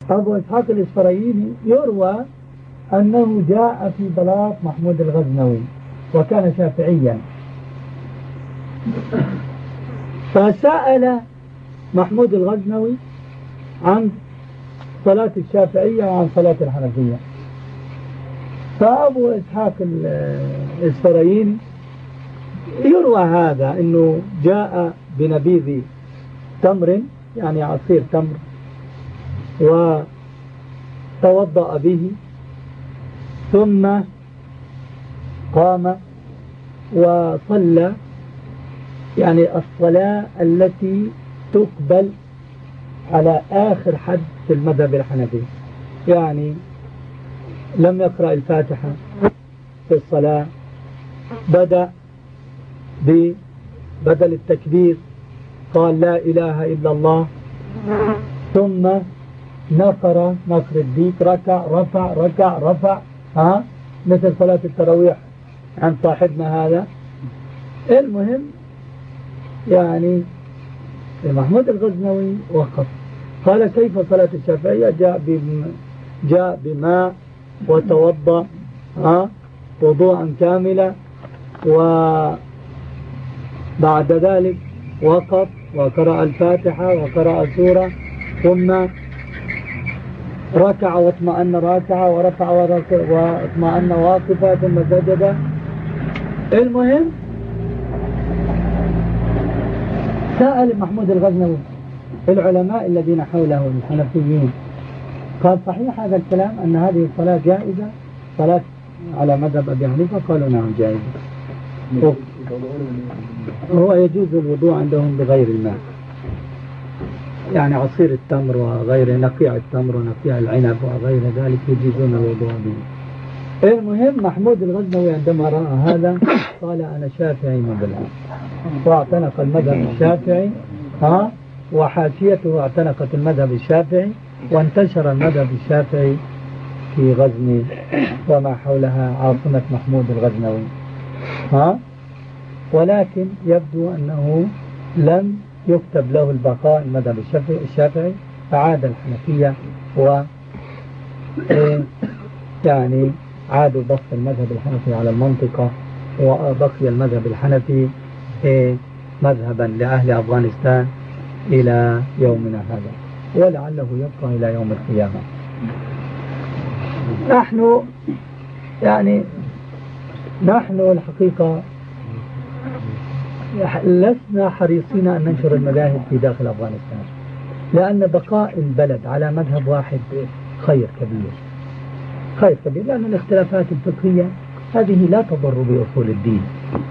أبو إسحاق الإسفرايني يروى أنه جاء في بلاط محمود الغزنوي وكان شافعيا، فسأل محمود الغزنوي عن صلاة الشافعية وعن صلاة الحنفية. فأبو إسحاق الإسفرايني يروى هذا أنه جاء بنبيذ تمر، يعني عصير تمر، وتوضأ به ثم قام وصلى، يعني الصلاة التي تقبل على آخر حد في المذهب الحنفي، يعني لم يقرأ الفاتحة في الصلاة، بدأ بدل التكبير قال لا إله إلا الله، ثم نقر الديك، ركع رفع ركع رفع، مثل صلاة التراويح عن صاحبنا هذا. المهم يعني محمود الغزنوي وقف قال كيف صلاة الشافعية؟ جاء بماء وتوضأ وضوءا كاملا، وبعد ذلك وقف وقرأ الفاتحة وقرأ سورة، ثم ركع واطمأن راكعا ورفع واطمأن واقفا ثم سجد. المهم سأل محمود الغزنوي العلماء الذين حوله الحنفيين، قال صحيح هذا الكلام أن هذه الصلاة جائزة، صلاة على مذهب أبي حنيفة؟ قالوا نعم جائزة. هو يجوز الوضوء عندهم بغير الماء، يعني عصير التمر وغير نقيع التمر ونقيع العنب وغير ذلك يجوزون الوضوء به. المهم محمود الغزنوي عندما رأى هذا قال أنا شافعي مذهب، واعتنق المذهب الشافعي، وحاشيته اعتنقت المذهب الشافعي، وانتشر المذهب الشافعي في غزني وما حولها عاصمة محمود الغزنوي. ولكن يبدو أنه لم يكتب له البقاء المذهب الشافعي، فعاد الحنفية و يعني عادوا بسط المذهب الحنفي على المنطقة، وبقي المذهب الحنفي مذهبا لأهل أفغانستان إلى يومنا هذا، ولعله يبقى إلى يوم القيامة. نحن الحقيقة لسنا حريصين أن ننشر المذاهب في داخل أفغانستان، لأن بقاء البلد على مذهب واحد خير كبير، لأن الاختلافات الفقهية هذه لا تضر بأصول الدين،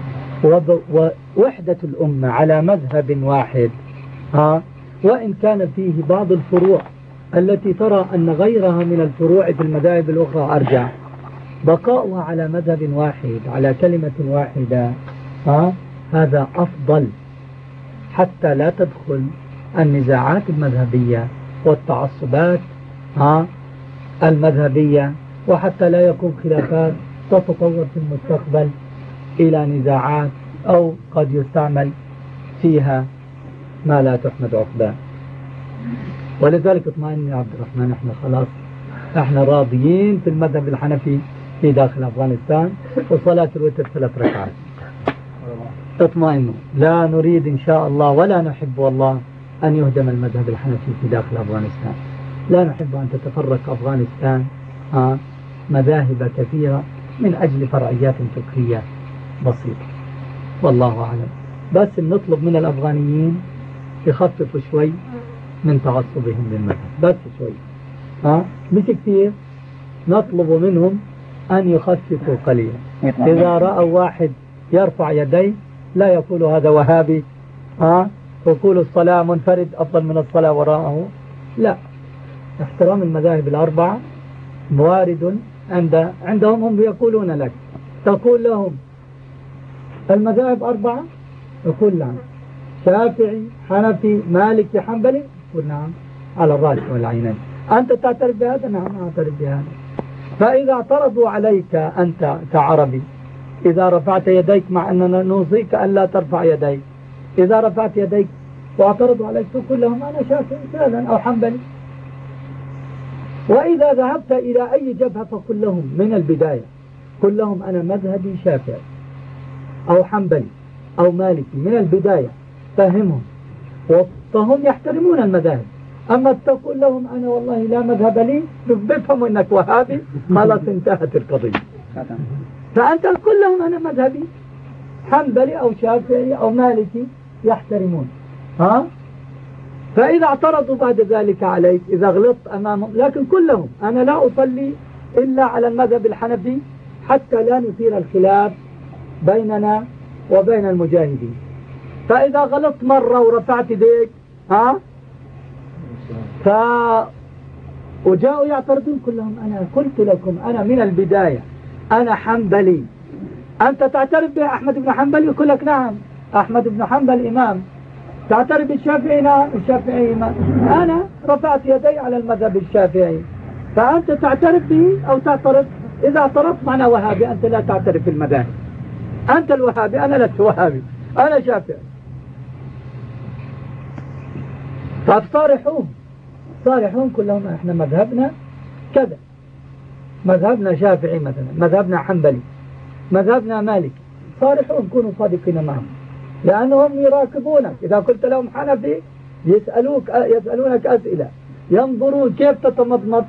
ووحدة الأمة على مذهب واحد وإن كان فيه بعض الفروع التي ترى أن غيرها من الفروع في المذاهب الأخرى أرجع، بقاؤها على مذهب واحد على كلمة واحدة هذا أفضل، حتى لا تدخل النزاعات المذهبية والتعصبات المذهبية، وحتى لا يكون خلافات تتطور في المستقبل إلى نزاعات أو قد يستعمل فيها ما لا تحمد عقباه. ولذلك اطمئن يا عبد الرحمن، احنا راضيين في المذهب الحنفي في داخل أفغانستان، وصلاة الوتر 3 ركعات. اطمئنوا، لا نريد إن شاء الله ولا نحب والله أن يهدم المذهب الحنفي في داخل أفغانستان، لا نحب أن تتفرق أفغانستان مذاهب كثيرة من أجل فرعيات فقهية بسيطة، والله أعلم. بس نطلب من الأفغانيين يخففوا شوي من تعصبهم للمذهب، بس شوي، مش كثير، نطلب منهم أن يخففوا قليلا. إذا رأوا واحد يرفع يديه لا يقول هذا وهابي، يقول الصلاة منفرد أفضل من الصلاة وراءه، لا، احترام المذاهب الأربعة وارد عندهم. هم يقولون لك، تقول لهم المذاهب 4، يقول نعم، شافعي حنفي مالكي حنبلي، يقول نعم على الرأس والعينين. أنت تعترف بهذا؟ نعم أعترف بهذا. فإذا اعترضوا عليك أنت كعربي، إذا رفعت يديك، مع أننا نوصيك أن لا ترفع يديك، إذا رفعت يديك واعترضوا عليك تقول لهم أنا شافعي فعلا أو حنبلي، وإذا ذهبت إلى أي جبهة فقل لهم من البداية، قل لهم أنا مذهبي شافعي أو حنبلي أو مالكي من البداية، فهمهم فهم يحترمون المذاهب. أما تقول لهم أنا والله لا مذهب لي، بفهموا أنك وهابي، خلاص انتهت القضية. فأنت قل لهم أنا مذهبي حنبلي أو شافعي أو مالكي، يحترمون. فإذا اعترضوا بعد ذلك عليك، إذا غلطت أمامهم، لكن كلهم أنا لا أصلي إلا على المذهب الحنفي حتى لا نثير الخلاف بيننا وبين المجاهدين. فإذا غلطت مرة ورفعت يديك وجاءوا يعترضون كلهم أنا قلت لكم أنا من البداية أنا حنبلي. أنت تعترف بأحمد بن حنبل؟ يقول لك نعم أحمد بن حنبل إمام. تعترف بالشافعي؟ نعم الشافعي إمام. أنا رفعت يدي على المذهب الشافعي، فأنت تعترف به أو تعترف؟ إذا اعترفت معنا وهابي، أنت لا تعترف بالمذاهب، أنت الوهابي أنا لست وهابي، أنا شافعي. صارحون كلهم احنا مذهبنا كذا، مذهبنا شافعي مثلا، مذهبنا حنبلي، مذهبنا مالكي. صارحون، كونوا صادقين معهم، لأنهم يراقبونك. إذا قلت لهم حنفي يسألونك أسئلة، ينظرون كيف تتمضمض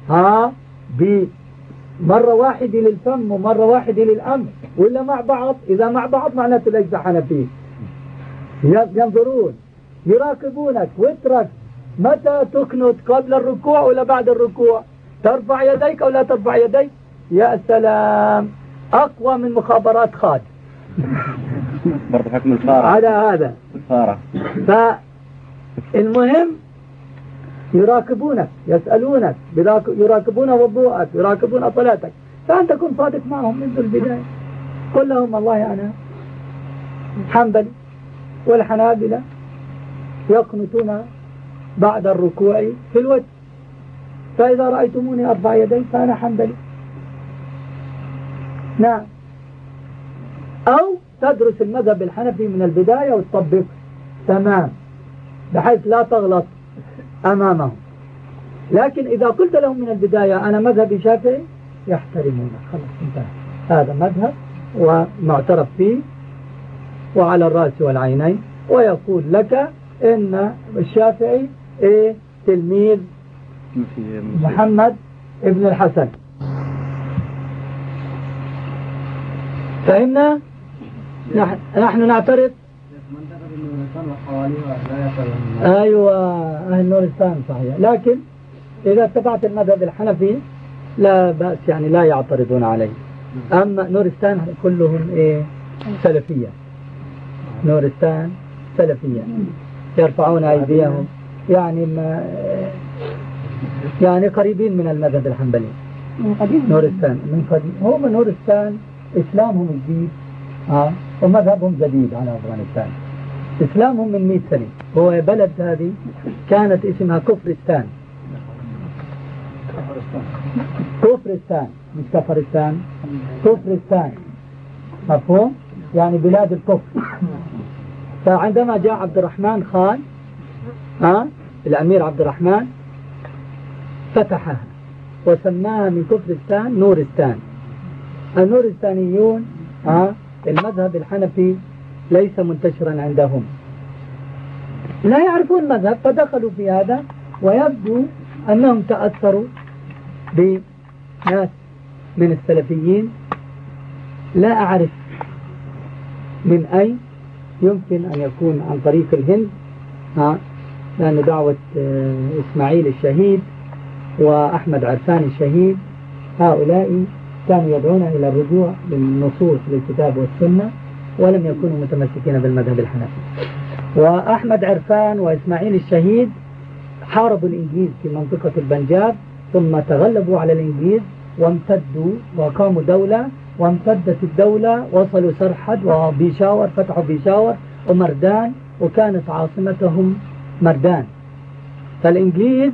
بمرة واحدة للفم ومرة واحدة للأنف، ولا مع بعض. إذا مع بعض معناته ليس حنفي. ينظرون يراقبونك، واترك متى تكنت، قبل الركوع ولا بعد الركوع، ترفع يديك أو لا ترفع يديك. يا سلام، أقوى من مخابرات خاد. برضه حكم الفارة على هذا الفارة. فالمهم يراقبونك، يسألونك، يراقبون وضوءك، يراقبون صلاتك، فأنت كن صادق معهم منذ البداية. قل لهم والله أنا حنبلي، والحنابلة يقنطون بعد الركوع في الوجه، فإذا رأيتموني أرفع يدي فأنا حنبلي. نعم. أو تدرس المذهب الحنفي من البداية وتطبق تمام بحيث لا تغلط أمامهم. لكن إذا قلت لهم من البداية أنا مذهبي شافعي، يحترمونك، خلاص انتهى، هذا مذهب ومعترف فيه وعلى الرأس والعينين. ويقول لك إن الشافعي تلميذ محمد ابن الحسن. فهمنا؟ نحن نعترف. أيوة، أهل نورستان صحيح. لكن إذا اتبعت المذهب الحنفي لا بأس، يعني لا يعترضون عليه. أما نورستان كلهم سلفية، نورستان سلفية، يرفعون أيديهم، يعني قريبين من المذهب الحنبلي. نورستان من قديم، هم نورستان إسلامهم جديد ومذهبهم جديد على أفغانستان. إسلامهم من 100 سنة. هو بلد هذه كانت اسمها كفرستان. كفرستان مش كفرستان، كفرستان، مفهوم؟ يعني بلاد الكفر. فعندما جاء عبد الرحمن خان الأمير عبد الرحمن فتحها وسماها من كفرستان نورستان. النورستانيون المذهب الحنفي ليس منتشرا عندهم، لا يعرفون المذهب، فدخلوا في هذا، ويبدو أنهم تأثروا بناس من السلفيين، لا أعرف من أين، يمكن أن يكون عن طريق الهند، لأن دعوة إسماعيل الشهيد وأحمد عرفان الشهيد هؤلاء كانوا يدعون إلى الرجوع للنصوص للكتاب والسنة، ولم يكونوا متمسكين بالمذهب الحنفي. وأحمد عرفان وإسماعيل الشهيد حاربوا الإنجليز في منطقة البنجاب، ثم تغلبوا على الإنجليز وامتدوا وقاموا دولة، وامتدت الدولة، وصلوا سرحد وبيشاور، فتحوا بيشاور ومردان، وكانت عاصمتهم مردان. فالإنجليز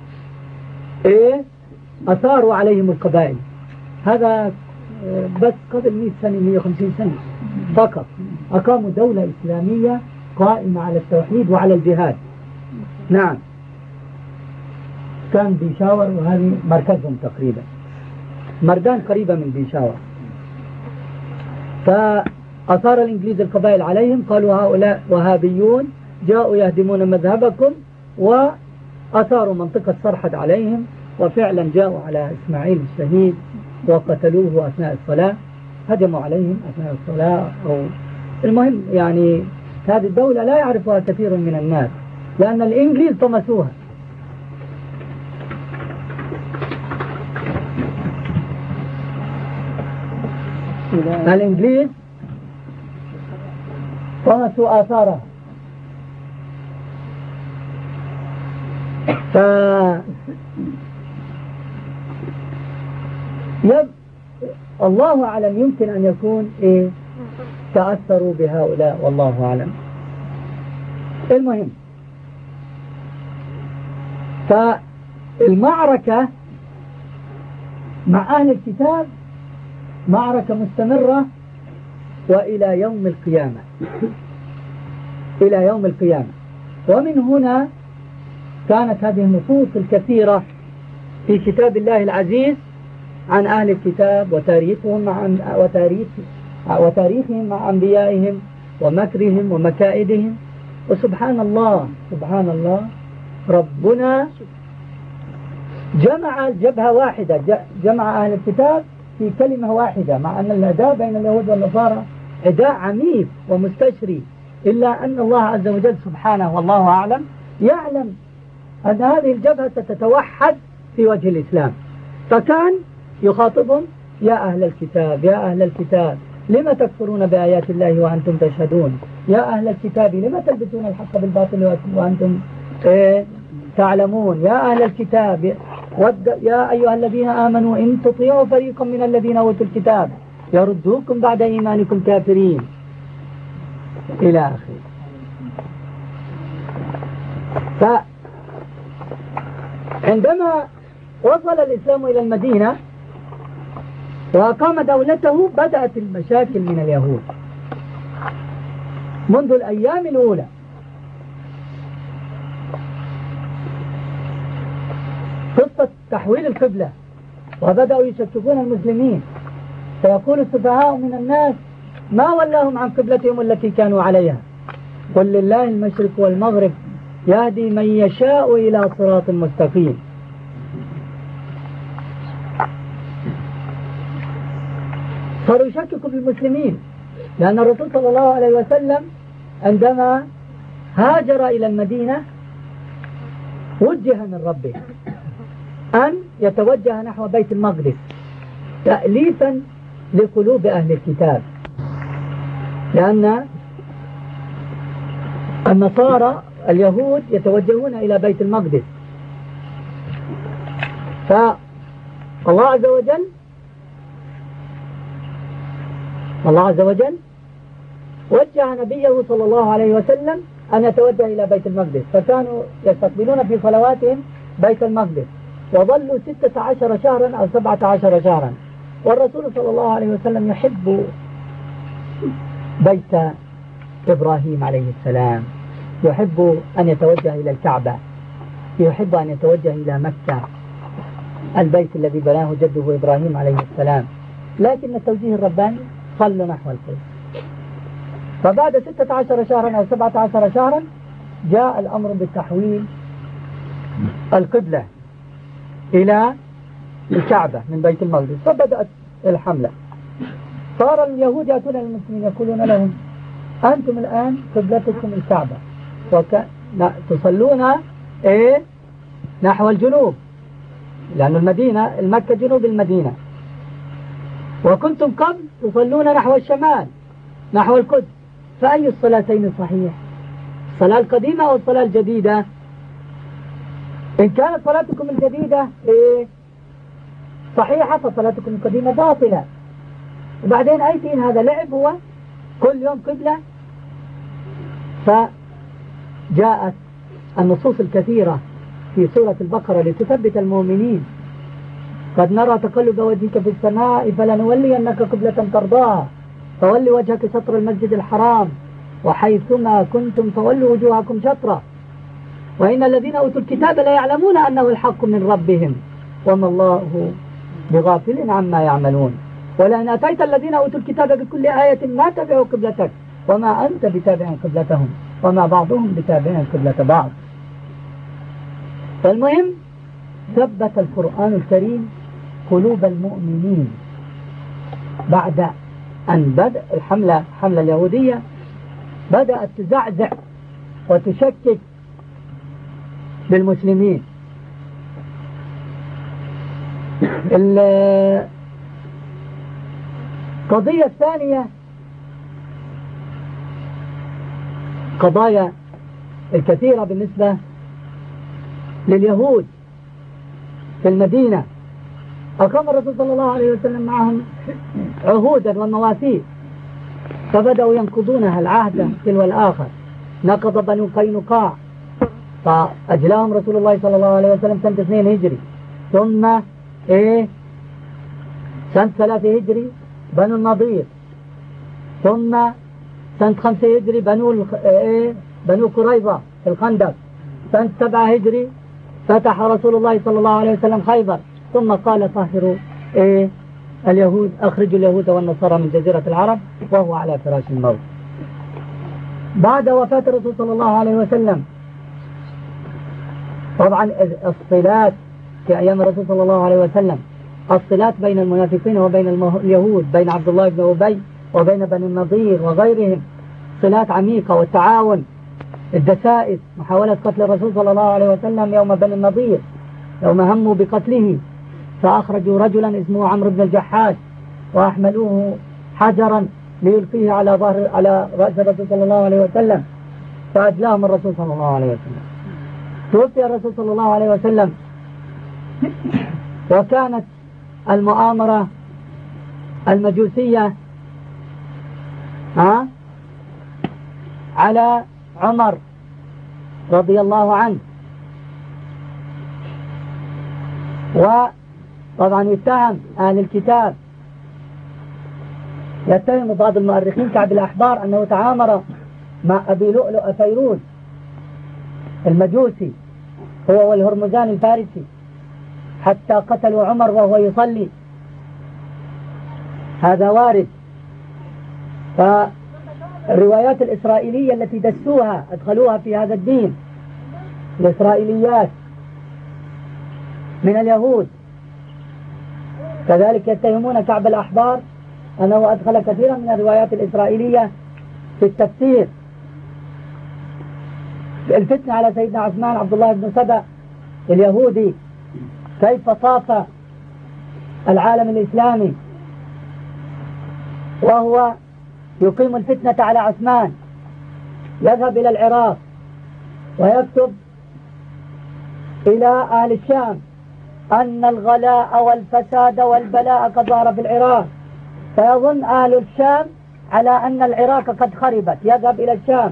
أثاروا عليهم القبائل. هذا بس قبل 100 سنة 150 سنة فقط أقاموا دولة إسلامية قائمة على التوحيد وعلى الجهاد. نعم. كان بيشاور، وهذه مركزهم تقريبا. مردان قريبة من بيشاور. فأثار الإنجليز القبائل عليهم، قالوا هؤلاء وهابيون جاءوا يهدمون مذهبكم، وأثاروا منطقة صرحد عليهم، وفعلا جاءوا على إسماعيل الشهيد وقتلوه أثناء الصلاة، هجموا عليهم أثناء الصلاة. المهم يعني هذه الدولة لا يعرفها كثير من الناس، لأن الإنجليز طمسوها. الإنجليز طمسوا آثارها. الله أعلم، يمكن أن يكون تأثروا بهؤلاء، والله أعلم. المهم، فالمعركة مع أهل الكتاب معركة مستمرة وإلى يوم القيامة، إلى يوم القيامة. ومن هنا كانت هذه النصوص الكثيرة في كتاب الله العزيز عن أهل الكتاب وتاريخهم مع أنبيائهم ومكرهم ومكائدهم. وسبحان الله، سبحان الله، ربنا جمع جبهة واحدة، جمع أهل الكتاب في كلمة واحدة، مع أن العداء بين اليهود والنصارى عداء عميق ومستشري، إلا أن الله عز وجل سبحانه والله أعلم يعلم أن هذه الجبهة ستتوحد في وجه الإسلام. فكان يخاطبهم: يا أهل الكتاب، يا أهل الكتاب، لما تكفرون بآيات الله وأنتم تشهدون؟ يا أهل الكتاب، لما تلبسون الحق بالباطل وأنتم تعلمون؟ يا أهل الكتاب، يا أيها الذين آمنوا إن تطيعوا فريقا من الذين أوتوا الكتاب يردوكم بعد إيمانكم كافرين، إلى آخره. فعندما وصل الإسلام إلى المدينة وأقام دولته، بدأت المشاكل من اليهود منذ الأيام الأولى. قصة تحويل القبلة، وبدأوا يشككون المسلمين، فيقول السفهاء من الناس: ما ولاهم عن قبلتهم التي كانوا عليها؟ قل لله المشرق والمغرب يهدي من يشاء إلى صراط مستقيم. صاروا يشككوا في المسلمين، لأن الرسول صلى الله عليه وسلم عندما هاجر إلى المدينة وجه من ربه أن يتوجه نحو بيت المقدس تأليفا لقلوب أهل الكتاب، لأن النصارى اليهود يتوجهون إلى بيت المقدس. فالله عز وجل وجه نبيه صلى الله عليه وسلم أن يتوجه إلى بيت المقدس، فكانوا يستقبلون في صلواتهم بيت المقدس، وظلوا 16 شهرا أو 17 شهرا. والرسول صلى الله عليه وسلم يحب بيت إبراهيم عليه السلام، يحب أن يتوجه إلى الكعبة، يحب أن يتوجه إلى مكة، البيت الذي بناه جده إبراهيم عليه السلام. لكن التوجيه الرباني صلوا نحو القبلة. فبعد 16 شهرا أو 17 شهرا جاء الأمر بالتحويل القبلة إلى الكعبة من بيت المقدس، فبدأت الحملة. صار اليهود يأتون المسلمين يقولون لهم: أنتم الآن قبلتكم الكعبة، تصلون نحو الجنوب، لأن المكة جنوب المدينة، وكنتم قبل تصلون نحو الشمال نحو القدس، فأي الصلاتين صحيح؟ الصلاة القديمة أو الصلاة الجديدة؟ إن كانت صلاتكم الجديدة صحيحة فصلاتكم القديمة باطلة. وبعدين أي دين هذا؟ لعب هو؟ كل يوم قبلة. فجاءت النصوص الكثيرة في سورة البقرة لتثبت المؤمنين: قد نرى تقلب وجهك في السماء فلنولينك قبلة ترضاها فولي وجهك شطر المسجد الحرام وحيثما كنتم فولوا وجوهكم شطره. وإن الذين أوتوا الكتاب لا يعلمون أنه الحق من ربهم وما الله بغافل عما يعملون ولئن أتيت الذين أوتوا الكتاب بكل آية ما تبعوا قبلتك وما أنت بتابع قبلتهم وما بعضهم بتابع قبلة بعض. فالمهم ثبت القرآن الكريم قلوب المؤمنين بعد أن بدأ الحملة اليهودية بدأت تزعزع وتشكك بالمسلمين. القضية الثانية قضايا الكثيرة بالنسبة لليهود في المدينة. أقام الرسول صلى الله عليه وسلم معهم عهودا ومواثيق فبدأوا ينقضونها العهد تلو الآخر. نقض بنو قينقاع فأجلاهم رسول الله صلى الله عليه وسلم سنة 2 هجري ثم سنة 3 هجري بنو النضير ثم سنة 5 هجري بنو قريظة في الخندق سنة 7 هجري فتح رسول الله صلى الله عليه وسلم خيبر ثم قال طهروا اليهود أخرجوا اليهود والنصارى من جزيرة العرب وهو على فراش الموت. بعد وفاة الرسول صلى الله عليه وسلم طبعا الصلات في أيام الرسول صلى الله عليه وسلم الصلات بين المنافقين وبين اليهود بين عبد الله بن أبي وبين بني النضير وغيرهم صلات عميقة والتعاون. الدسائس محاولة قتل الرسول صلى الله عليه وسلم يوم بني النضير يوم هموا بقتله فأخرجوا رجلا اسمه عمرو بن الجحاش وأحملوه حجرا ليلقيه على رأس الرسول صلى الله عليه وسلم فأجلاهم الرسول صلى الله عليه وسلم. توفي الرسول صلى الله عليه وسلم وكانت المؤامرة المجوسية على عمر رضي الله عنه. وطبعا يتهم أهل الكتاب يتهم بعض المؤرخين كعب الأحبار أنه تعامر مع أبي لؤلؤ فيروز المجوسي هو والهرمزان الفارسي حتى قتلوا عمر وهو يصلي. هذا وارد. فالروايات الإسرائيلية التي دسوها أدخلوها في هذا الدين الإسرائيليات من اليهود كذلك يتهمون كعب الأحبار أنه أدخل كثيرا من الروايات الإسرائيلية في التفسير. الفتنة على سيدنا عثمان عبد الله بن سبأ اليهودي كيف طاف العالم الإسلامي وهو يقيم الفتنة على عثمان يذهب إلى العراق ويكتب إلى أهل الشام أن الغلاء والفساد والبلاء قد ظهر في العراق فيظن أهل الشام على أن العراق قد خربت يذهب إلى الشام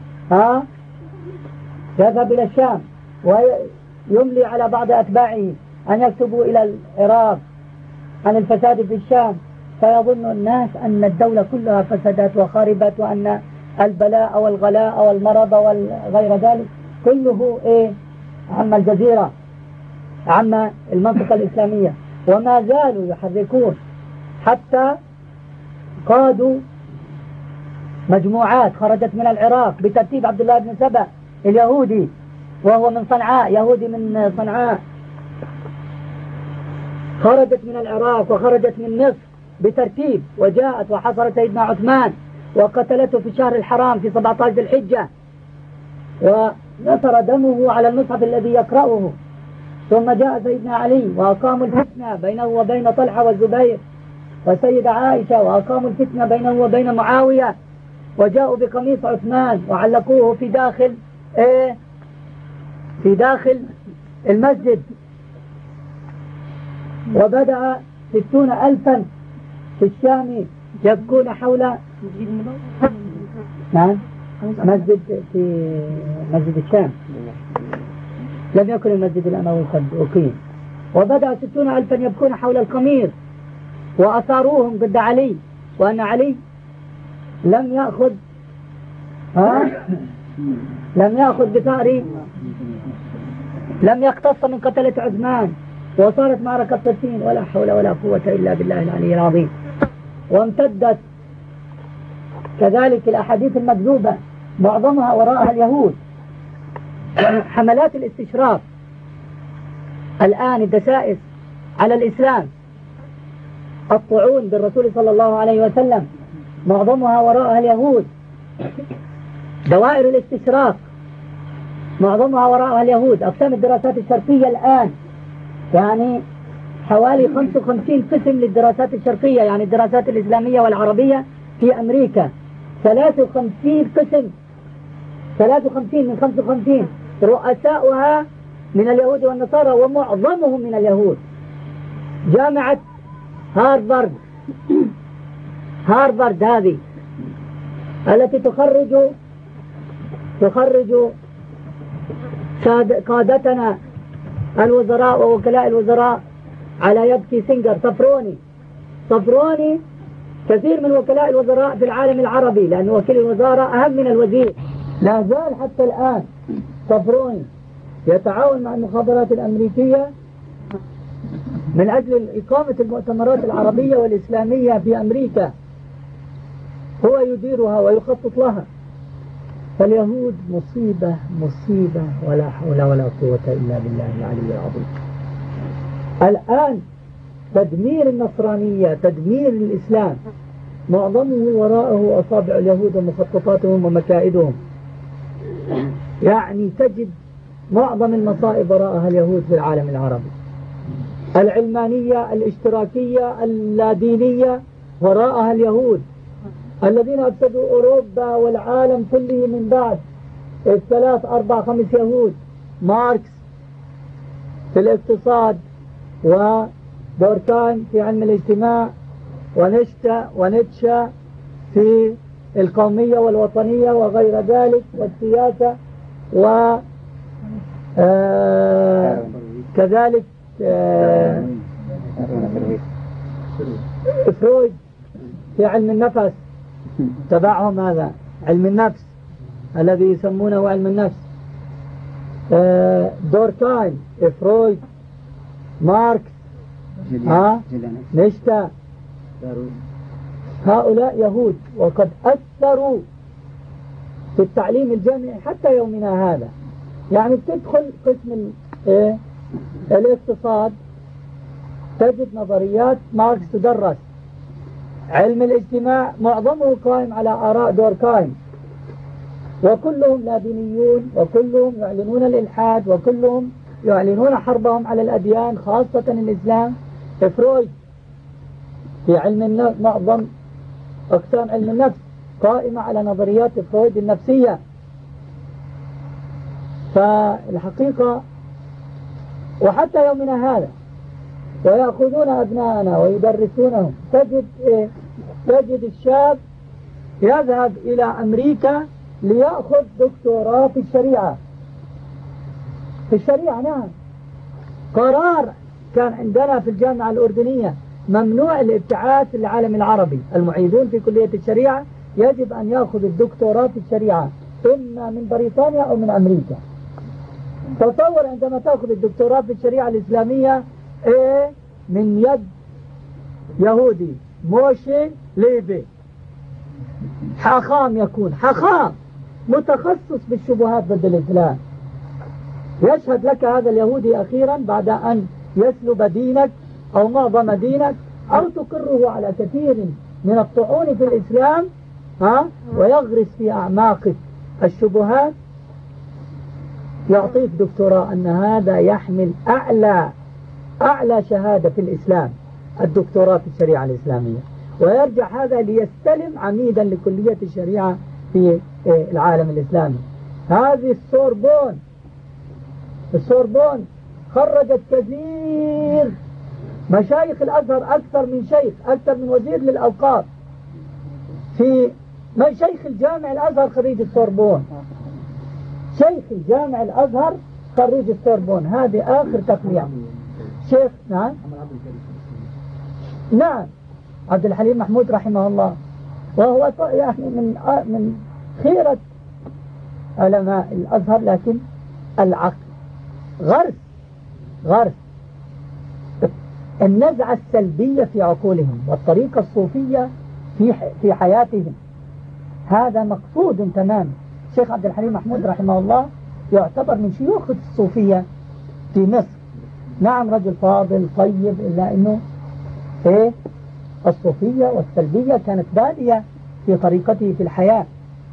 يذهب إلى الشام ويملي على بعض أتباعه أن يكتبوا إلى العراق عن الفساد في الشام فيظن الناس أن الدولة كلها فسدت وخربت وأن البلاء والغلاء والمرض وغير ذلك كله عم الجزيرة عم المنطقة الإسلامية. وما زالوا يحركون حتى قادوا مجموعات خرجت من العراق بترتيب عبد الله بن سبأ اليهودي وهو من صنعاء يهودي من صنعاء خرجت من العراق وخرجت من مصر بترتيب وجاءت وحصرت سيدنا عثمان وقتلته في الشهر الحرام في 17 ذي الحجة ونثر دمه على المصحف الذي يقرأه. ثم جاء سيدنا علي وأقاموا الفتنة بينه وبين طلحة والزبير وسيدة عائشة وأقاموا الفتنة بينه وبين معاوية وجاءوا بقميص عثمان وعلقوه في داخل المسجد وبدأ 60,000 في الشام يبكون حول مسجد في مسجد الشام لم يكن المسجد الأموي قد أقيم وبدأ 60,000 يبكون حول القميص وأثاروهم ضد علي وأن علي لم يأخذ لم يأخذ بثأر، لم يقتص من قتلة عثمان، وصارت معركة صفين، ولا حول ولا قوة إلا بالله العلي العظيم. وامتدت كذلك الأحاديث المكذوبة معظمها وراءها اليهود. حملات الاستشراف الآن، الدسائس على الإسلام، الطعون بالرسول صلى الله عليه وسلم، معظمها وراءها اليهود. دوائر الاستشراق معظمها وراءها اليهود. أقسام الدراسات الشرقية الآن يعني حوالي 55 قسم للدراسات الشرقية، يعني الدراسات الإسلامية والعربية في أمريكا 53 قسم، 53 من 55، رؤساؤها من اليهود والنصارى ومعظمهم من اليهود. جامعة هارفارد هذه التي تخرج قادتنا الوزراء ووكلاء الوزراء على يد كيسنجر. صفروني كثير من وكلاء الوزراء في العالم العربي، لأن وكيل الوزارة أهم من الوزير، لا زال حتى الآن صفروني يتعاون مع المخابرات الأمريكية من أجل إقامة المؤتمرات العربية والإسلامية في أمريكا، هو يديرها ويخطط لها. فاليهود مصيبة ولا حول ولا قوة إلا بالله العلي العظيم. الآن تدمير النصرانية، تدمير الإسلام، معظمه وراءه أصابع اليهود ومخططاتهم ومكائدهم. يعني تجد معظم المصائب وراءها اليهود في العالم العربي. العلمانية، الاشتراكية، اللادينية، وراءها اليهود الذين أفسدوا أوروبا والعالم كله من بعد 3 4 5 يهود. ماركس في الاقتصاد، ودوركايم في علم الاجتماع، ونيتشه في القومية والوطنية وغير ذلك والسياسة، كذلك فرويد في علم النفس، تبعهم هذا علم النفس الذي يسمونه علم النفس. دوركايم، فرويد، ماركس، نيشتا، هؤلاء يهود، وقد أثروا في التعليم الجامعي حتى يومنا هذا. يعني بتدخل قسم الاقتصاد تجد نظريات ماركس تدرس. علم الاجتماع معظمه قائم على آراء دوركايم، وكلهم لادينيون، وكلهم يعلنون الإلحاد، وكلهم يعلنون حربهم على الأديان خاصة الإسلام. فرويد في علم النفس، معظم أقسام علم النفس قائمة على نظريات فرويد النفسية. فالحقيقة وحتى يومنا هذا ويأخذون أبناءنا ويدرسونهم. تجد الشاب يذهب إلى أمريكا ليأخذ دكتوراه في الشريعة. نعم، قرار كان عندنا في الجامعة الأردنية ممنوع الابتعاث في العالم العربي. المعيدون في كلية الشريعة يجب أن يأخذ الدكتوراه في الشريعة إما من بريطانيا أو من أمريكا. تصور عندما تأخذ الدكتوراه في الشريعة الإسلامية من يد يهودي، موشي ليبي، حاخام، يكون حاخام متخصص بالشبهات ضد الإسلام. يشهد لك هذا اليهودي أخيرا بعد أن يسلب دينك أو معظم دينك أو تقره على كثير من الطعون في الإسلام، ويغرس في أعماقك الشبهات، يعطيك دكتوراه أن هذا يحمل أعلى شهادة في الإسلام، الدكتوراه في الشريعة الإسلامية، ويرجع هذا ليستلم عميدا لكلية الشريعة في العالم الإسلامي. هذه السوربون خرجت كثير مشايخ الأزهر، أكثر من وزير للأوقاف في شيخ الجامع الأزهر خريج السوربون. شيخ الجامع الأزهر خريج السوربون. هذه آخر تقنية. شيخ نعم عبد الحليم محمود رحمه الله، وهو يعني من خيرة علماء الأزهر، لكن العقل غرس النزعة السلبية في عقولهم والطريقة الصوفية في حياتهم. هذا مقصود تماما. الشيخ عبد الحليم محمود رحمه الله يعتبر من شيوخ الصوفية في مصر. نعم رجل فاضل طيب، إلا أنه الصوفية والسلبية كانت بادية في طريقته في الحياة.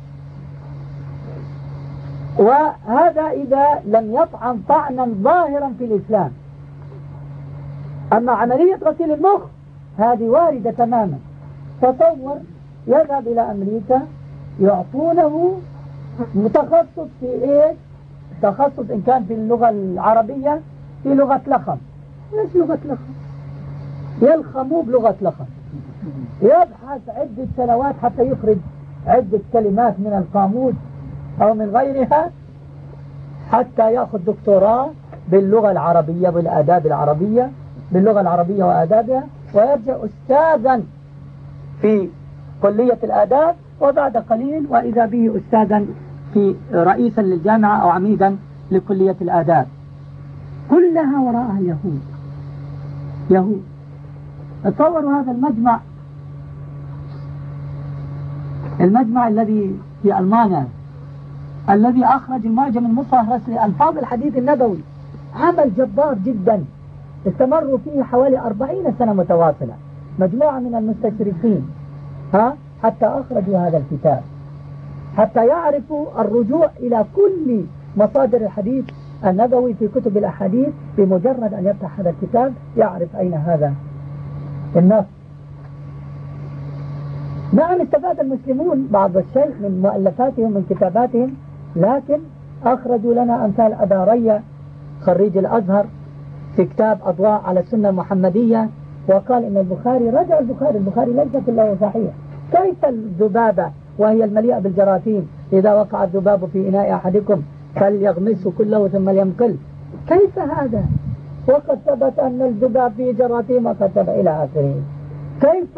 وهذا إذا لم يطعن طعنا ظاهرا في الإسلام. أما عملية غسيل المخ هذه واردة تماما. تصور يذهب إلى أمريكا يعطونه متخصص في تخصص إن كان في اللغة العربية في لغة لخم. ليش لغة لخم؟ يلخموا بلغة لخم، يبحث عدة سنوات حتى يخرج عدة كلمات من القاموس أو من غيرها حتى يأخذ دكتوراه باللغة العربية بالآداب العربية، باللغة العربية وآدابها، ويرجع أستاذا في كلية الآداب، وبعد قليل وإذا به أستاذا في رئيسا للجامعة أو عميدا لكلية الآداب. كلها وراءها يهود. تصوروا هذا المجمع الذي في ألمانيا الذي أخرج المعجم المصحح لألفاظ الحديث النبوي، عمل جبار جدا استمروا فيه حوالي 40 سنة متواصلة، مجموعة من المستشرقين حتى أخرجوا هذا الكتاب، حتى يعرفوا الرجوع إلى كل مصادر الحديث النبوي في كتب الأحاديث. بمجرد أن يفتح هذا الكتاب يعرف أين هذا النص. نعم استفاد المسلمون بعض الشيء من مؤلفاتهم من كتاباتهم، لكن أخرجوا لنا أمثال أبا ريا خريج الأزهر في كتاب أضواء على السنة المحمدية، وقال إن البخاري رجع البخاري ليس كله صحيح. كيف الذبابة وهي المليئة بالجراثيم إذا وقع الذباب في إناء أحدكم فليغمسه كله ثم لينقل؟ كيف هذا وقد ثبت أن الذباب فيه جراثيم وقد ثبت إلى آخره؟ كيف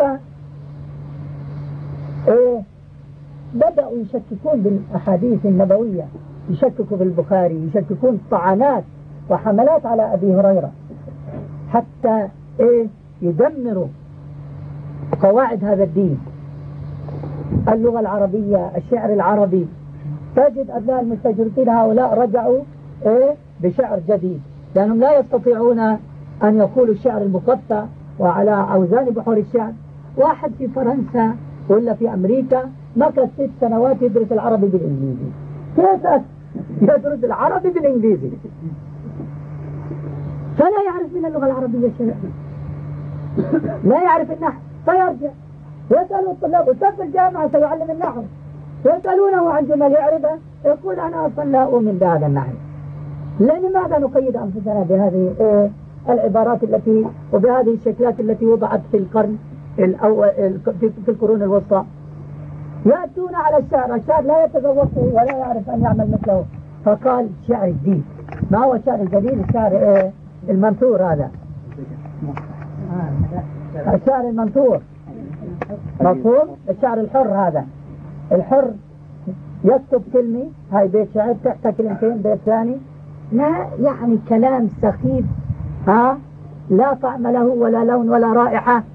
بدأوا يشككون بالأحاديث النبوية، يشككوا بالبخاري، يشككون طعنات وحملات على أبي هريرة حتى يدمروا قواعد هذا الدين. اللغة العربية، الشعر العربي، تجد أبناء المستشرقين هؤلاء رجعوا بشعر جديد، لأنهم لا يستطيعون أن يقولوا الشعر المقطع وعلى أوزان بحور الشعر. واحد في فرنسا ولا في أمريكا مكث 6 سنوات يدرس العربي بالإنجليزي. كيف يدرس العربي بالإنجليزي؟ فلا يعرف من اللغة العربية شيئا، لا يعرف النحو، فيرجع يسأل الطلاب، أستاذ في الجامعة سيعلم النحو، يسألونه عن جمل يعرفها يقول أنا أصلا لا أؤمن بهذا النحو. لماذا نقيد أنفسنا بهذه العبارات التي وبهذه الشكلات التي وضعت في القرن الأول في القرون الوسطى؟ يأتون على الشعر لا يتذوقه ولا يعرف أن يعمل مثله، فقال شعر الدين. ما هو الشعر الجديد؟ الشعر المنثور، هذا الشعر المنثور، مفهوم؟ الشعر الحر، هذا الحر يكتب كلمة هاي بيت شعر تحت كلمتين بيت ثاني، لا يعني كلام سخيف لا طعم له ولا لون ولا رائحة،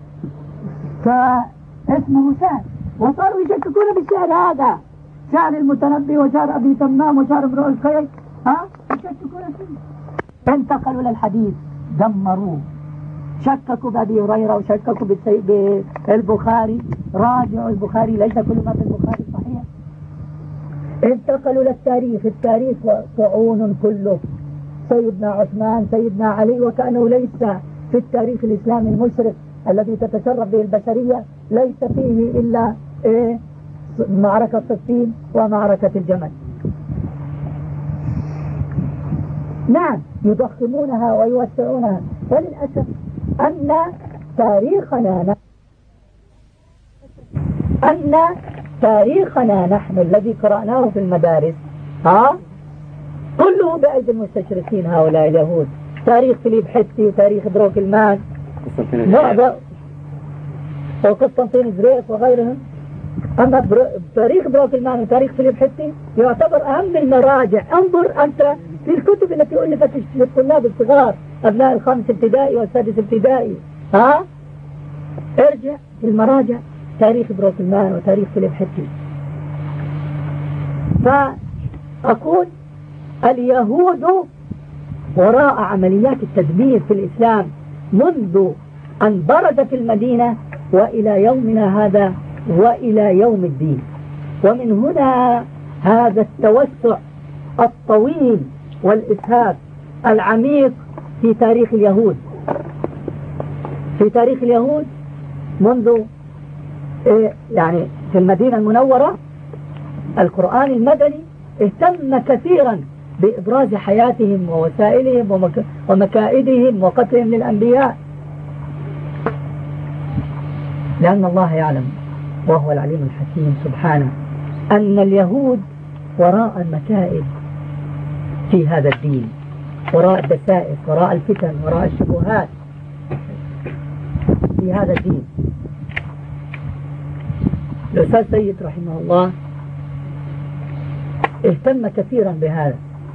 فاسمه شعر. وصاروا يشككون بالشعر هذا، شعر المتنبي وشعر أبي تمام وشعر امرؤ الخير يشككون فيه. انتقلوا للحديث دمروه، شككوا بأبي هريرة وشككوا بالبخاري. راجعوا البخاري، ليس كل ما في البخاري صحيح. انتقلوا للتاريخ، التاريخ طعون كله، سيدنا عثمان، سيدنا علي، وكأنه ليس في التاريخ الإسلامي المشرق الذي تتشرف به البشرية ليس فيه إلا معركة صفين ومعركة الجمل. نعم يضخمونها ويوسعونها، وللأسف أن تاريخنا نحن الذي قرأناه في المدارس كله بأيدي المستشرقين هؤلاء اليهود. تاريخ فيليب حتي وتاريخ بروكلمان وقسطنطين زريف وغيرهم أما تاريخ بروكلمان وتاريخ فيليب حتي يعتبر أهم المراجع. انظر أنت في الكتب التي ألفت للطلاب الصغار أبناء الخامس ابتدائي والسادس ابتدائي، ارجع في المراجع تاريخ بروكلمان وتاريخ فيليب حتي. فأقول اليهود وراء عمليات التدمير في الإسلام منذ أن برزت المدينة وإلى يومنا هذا وإلى يوم الدين. ومن هنا هذا التوسع الطويل والإسهاب العميق في تاريخ اليهود. في تاريخ اليهود منذ يعني في المدينة المنورة القرآن المدني اهتم كثيرا بإبراز حياتهم ووسائلهم ومكائدهم وقتلهم للأنبياء، لأن الله يعلم وهو العليم الحكيم سبحانه أن اليهود وراء المكائد في هذا الدين، وراء الدسائس، وراء الفتن، وراء الشبهات في هذا الدين. الأستاذ سيد رحمه الله اهتم كثيرا بهذا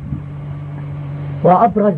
وأبرز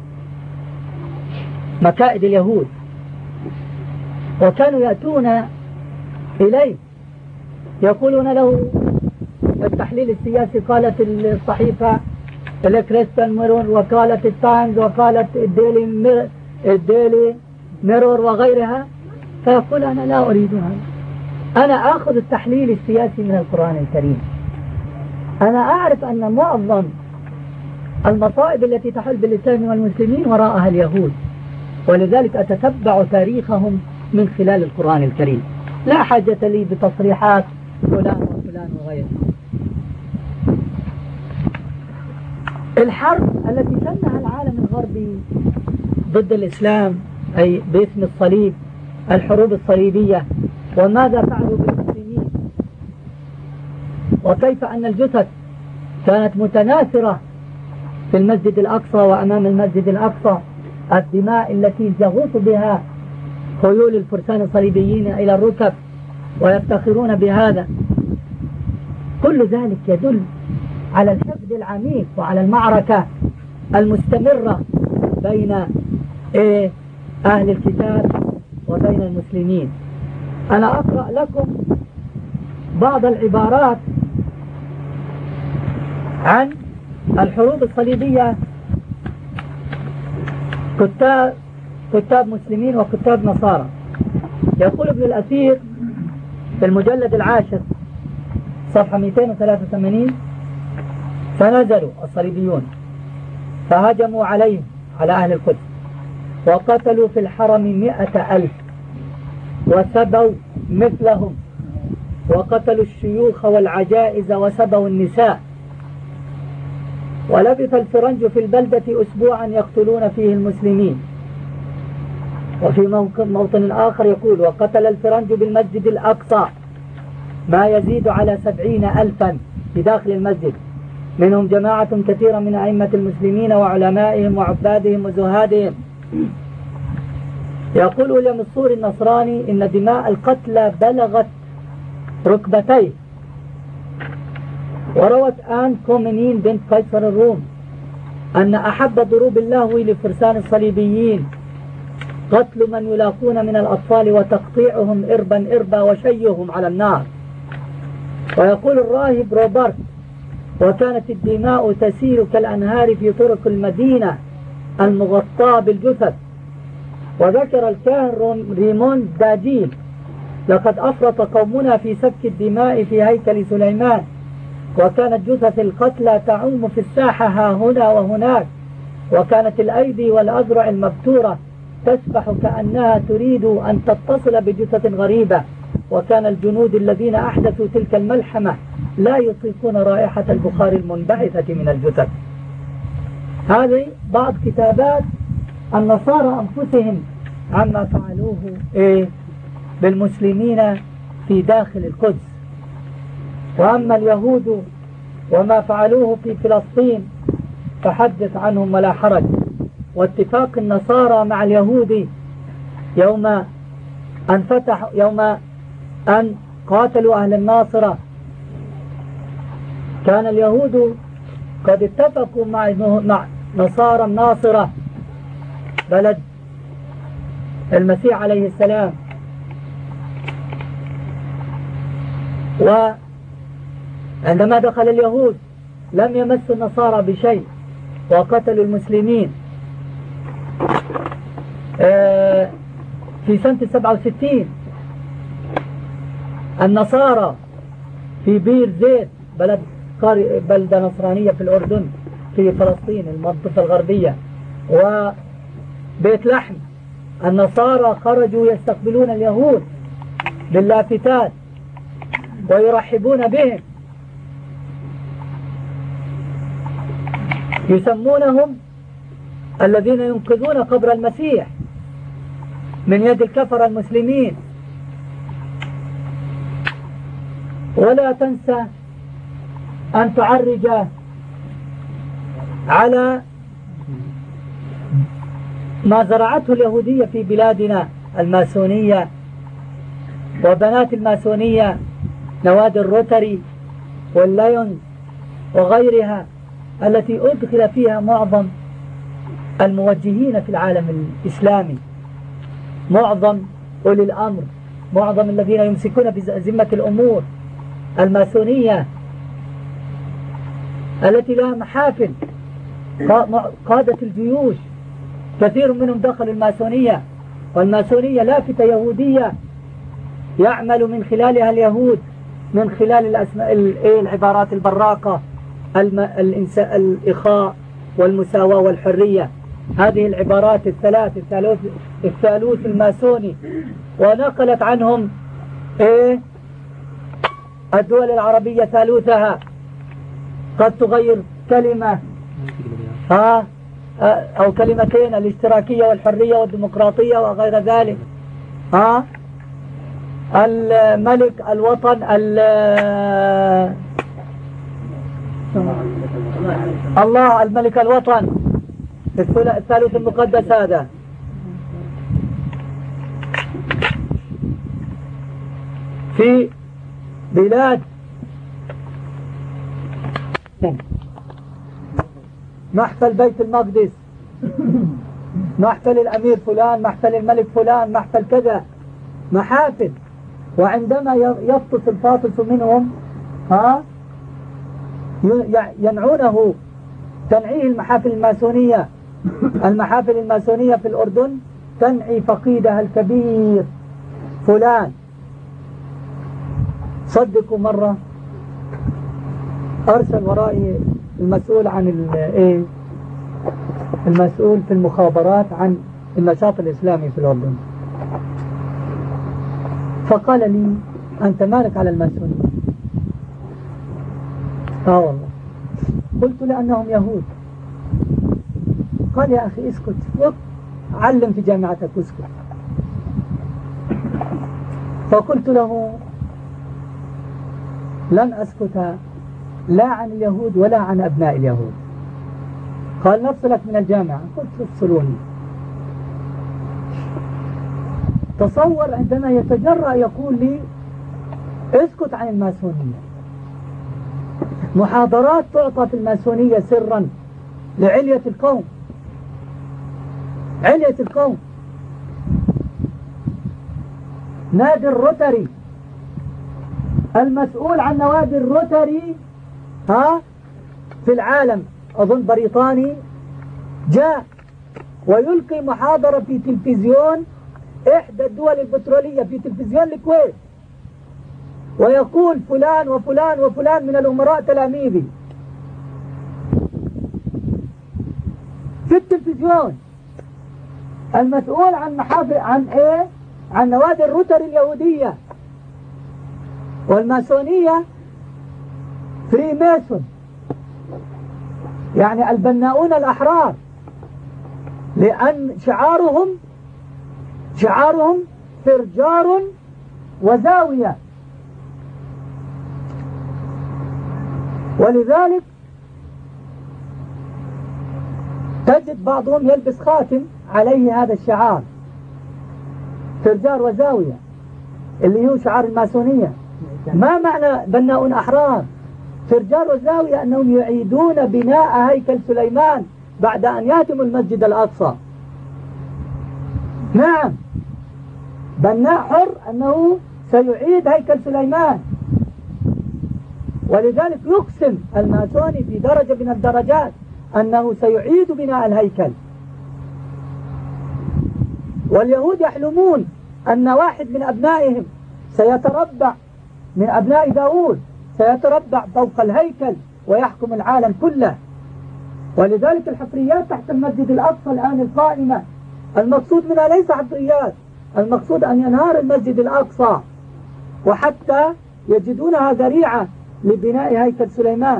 مكائد اليهود، وكانوا يأتون إليه يقولون له التحليل السياسي، قالت الصحيفة الكريستيان ميرور وقالت التايمز وقالت الديلي ميرور وغيرها، فيقول أنا لا أريد هذا، أنا أخذ التحليل السياسي من القرآن الكريم. أنا أعرف أن معظم المصائب التي تحل بالإسلام والمسلمين وراءها اليهود، ولذلك أتتبع تاريخهم من خلال القرآن الكريم، لا حاجة لي بتصريحات فلان وفلان وغيره. الحرب التي شنها العالم الغربي ضد الإسلام أي باسم الصليب، الحروب الصليبية، وماذا فعلوا بالمسلمين، وكيف أن الجثث كانت متناثرة في المسجد الأقصى وأمام المسجد الأقصى، الدماء التي يغوص بها خيول الفرسان الصليبيين إلى الركب ويفتخرون بهذا. كل ذلك يدل على الحقد العميق وعلى المعركة المستمرة بين أهل الكتاب وبين المسلمين. أنا أقرأ لكم بعض العبارات عن الحروب الصليبية، كتاب مسلمين وكتاب نصارى. يقول ابن الأثير في المجلد 10 صفحة 283: فنزلوا الصليبيون فهجموا عليهم على أهل القدس وقتلوا في الحرم 100,000 وسبوا مثلهم، وقتلوا الشيوخ والعجائز وسبوا النساء، ولبث الفرنج في البلدة أسبوعا يقتلون فيه المسلمين. وفي موطن آخر يقول: وقتل الفرنج بالمسجد الأقصى ما يزيد على 70,000 في داخل المسجد، منهم جماعة كثيرة من أئمة المسلمين وعلمائهم وعبادهم وزهادهم. يقول ويليام الصوري النصراني: إن دماء القتلى بلغت ركبتيه. وروت آن كومينين بنت قيصر الروم أن أحب ضروب اللهو لفرسان الصليبيين قتل من يلاقون من الأطفال وتقطيعهم إربا إربا وشيهم على النار. ويقول الراهب روبرت: وكانت الدماء تسيل كالأنهار في طرق المدينة المغطاة بالجثث. وذكر الكاهن ريمون داجيل: لقد أفرط قومنا في سفك الدماء في هيكل سليمان، وكانت جثث القتلى تعوم في الساحة ها هنا وهناك، وكانت الأيدي والأذرع المبتورة تسبح كأنها تريد أن تتصل بجثث غريبة، وكان الجنود الذين أحدثوا تلك الملحمة لا يطيقون رائحة البخار المنبعثة من الجثث. هذه بعض كتابات النصارى أنفسهم عما فعلوه بالمسلمين في داخل القدس. وأما اليهود وما فعلوه في فلسطين فحدث عنهم ولا حرج. واتفاق النصارى مع اليهود يوم أن قاتلوا أهل الناصرة. كان اليهود قد اتفقوا مع نصارى الناصرة بلد المسيح عليه السلام، وعندما دخل اليهود لم يمسوا النصارى بشيء وقتلوا المسلمين. في سنة 67 النصارى في بير زيت بلدة نصرانية في الأردن في فلسطين المنطقة الغربية، وبيت لحم، النصارى خرجوا يستقبلون اليهود باللافتات ويرحبون بهم، يسمونهم الذين ينقذون قبر المسيح من يد الكفر المسلمين. ولا تنسى أن تعرج على ما زرعته اليهودية في بلادنا، الماسونية وبنات الماسونية، نوادي الروتري واللايونز وغيرها، التي أدخل فيها معظم الموجهين في العالم الإسلامي، معظم أولي الأمر، معظم الذين يمسكون بزمة الأمور. الماسونية التي لها محافل، قادة الجيوش كثير منهم دخلوا الماسونية، والماسونية لافتة يهودية يعمل من خلالها اليهود من خلال العبارات البراقة، الإخاء والمساواة والحرية، هذه العبارات الثالوث الماسوني. ونقلت عنهم الدول العربية ثالوثها، قد تغير كلمة أو كلمتين، الاشتراكية والحرية والديمقراطية وغير ذلك. الملك الوطن الله الملك الوطن، الثالوث المقدس هذا. في بلاد محفل بيت المقدس، محفل الأمير فلان، محفل الملك فلان، محفل كذا، محافل. وعندما يفطس الفاطس منهم ينعونه تنعيه المحافل الماسونية. المحافل الماسونية في الأردن تنعي فقيدها الكبير فلان. صدقوا مرة أرسل ورائي المسؤول عن المسؤول في المخابرات عن النشاط الإسلامي في الأردن، فقال لي: أنت مالك على الماسونية؟ والله. قلت: لأنهم يهود. قال: يا أخي اسكت، علم في جامعتك واسكت. فقلت له: لن أسكت لا عن اليهود ولا عن أبناء اليهود. قال: نفصلك من الجامعة. قلت: افصلوني. تصور عندما يتجرأ يقول لي اسكت عن الماسونية. محاضرات تعطى في الماسونية سرا لعلية القوم، علية القوم. نادي الروتري، المسؤول عن نوادي الروتري في العالم، أظن بريطاني، جاء ويلقي محاضرة في تلفزيون إحدى الدول البترولية، في تلفزيون الكويت، ويقول فلان وفلان وفلان من الأمراء تلاميذي في التلفزيون. المسؤول عن محافل عن نوادي الروتري اليهودية والماسونية فري ميسون، يعني البناؤون الأحرار، لأن شعارهم فرجار وزاوية. ولذلك تجد بعضهم يلبس خاتم عليه هذا الشعار، فرجار وزاوية، اللي هو شعار الماسونية. ما معنى بناء أحرار؟ فرجار الزاوية أنهم يعيدون بناء هيكل سليمان بعد أن يهدموا المسجد الأقصى. نعم، بناء حر أنه سيعيد هيكل سليمان، ولذلك يقسم الماسوني في درجة من الدرجات أنه سيعيد بناء الهيكل. واليهود يحلمون أن واحد من أبنائهم سيتربع من أبناء داود، سيتربع فوق الهيكل ويحكم العالم كله. ولذلك الحفريات تحت المسجد الأقصى الآن القائمة، المقصود منها ليس حفريات، المقصود أن ينهار المسجد الأقصى، وحتى يجدونها ذريعة لبناء هيكل سليمان.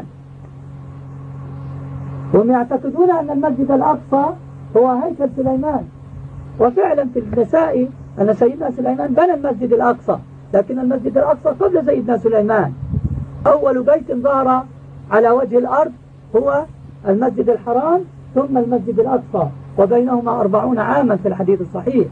وهم يعتقدون أن المسجد الأقصى هو هيكل سليمان. وفعلا في النسائي أن سيدنا سليمان بنى المسجد الأقصى، لكن المسجد الأقصى قبل سيدنا سليمان. أول بيت ظهر على وجه الأرض هو المسجد الحرام ثم المسجد الأقصى، وبينهما 40 عاما في الحديث الصحيح.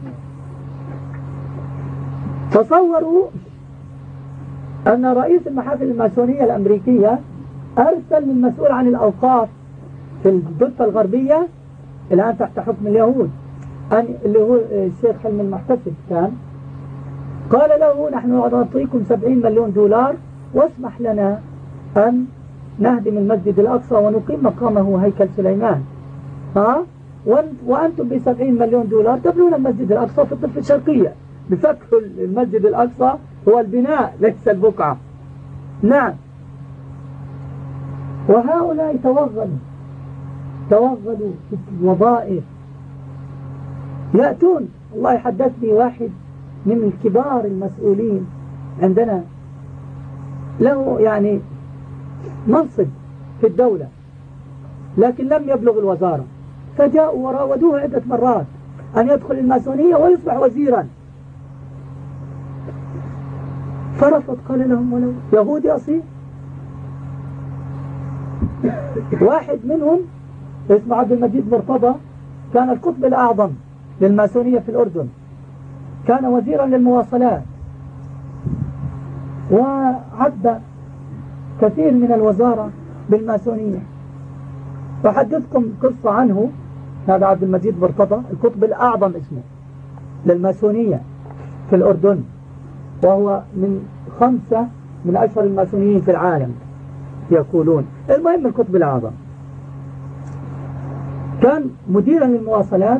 تصوروا أن رئيس المحافل الماسونية الأمريكية أرسل للمسؤول عن الأوقاف في الضفة الغربية الآن تحت حكم اليهود، اللي هو الشيخ حلمي المحتسب، قال له نحن نعطيكم 70 مليون دولار واسمح لنا أن نهدم المسجد الأقصى ونقيم مقامه هيكل سليمان. وأنتم ب70 مليون دولار تبنون المسجد الأقصى في الضفة الشرقية. بفكر المسجد الأقصى هو البناء ليس البقعة. نعم. وهؤلاء توغلوا في الوظائف، يأتون. الله يحدثني واحد من الكبار المسؤولين عندنا له يعني منصب في الدولة، لكن لم يبلغ الوزارة، فجاءوا وراودوه عدة مرات أن يدخل الماسونية ويصبح وزيرا، فرفض. قال لهم ولو يهودي أصيل. واحد منهم اسمه عبد المجيد مرتضى كان القطب الأعظم للماسونية في الأردن، كان وزيرا للمواصلات وعد كثير من الوزارة بالماسونية. أحدثكم قصة عنه. هذا عبد المجيد مرتضى القطب الأعظم اسمه للماسونية في الأردن، وهو من 5 من أشهر الماسونيين في العالم يقولون. المهم القطب الأعظم كان مديرا للمواصلات،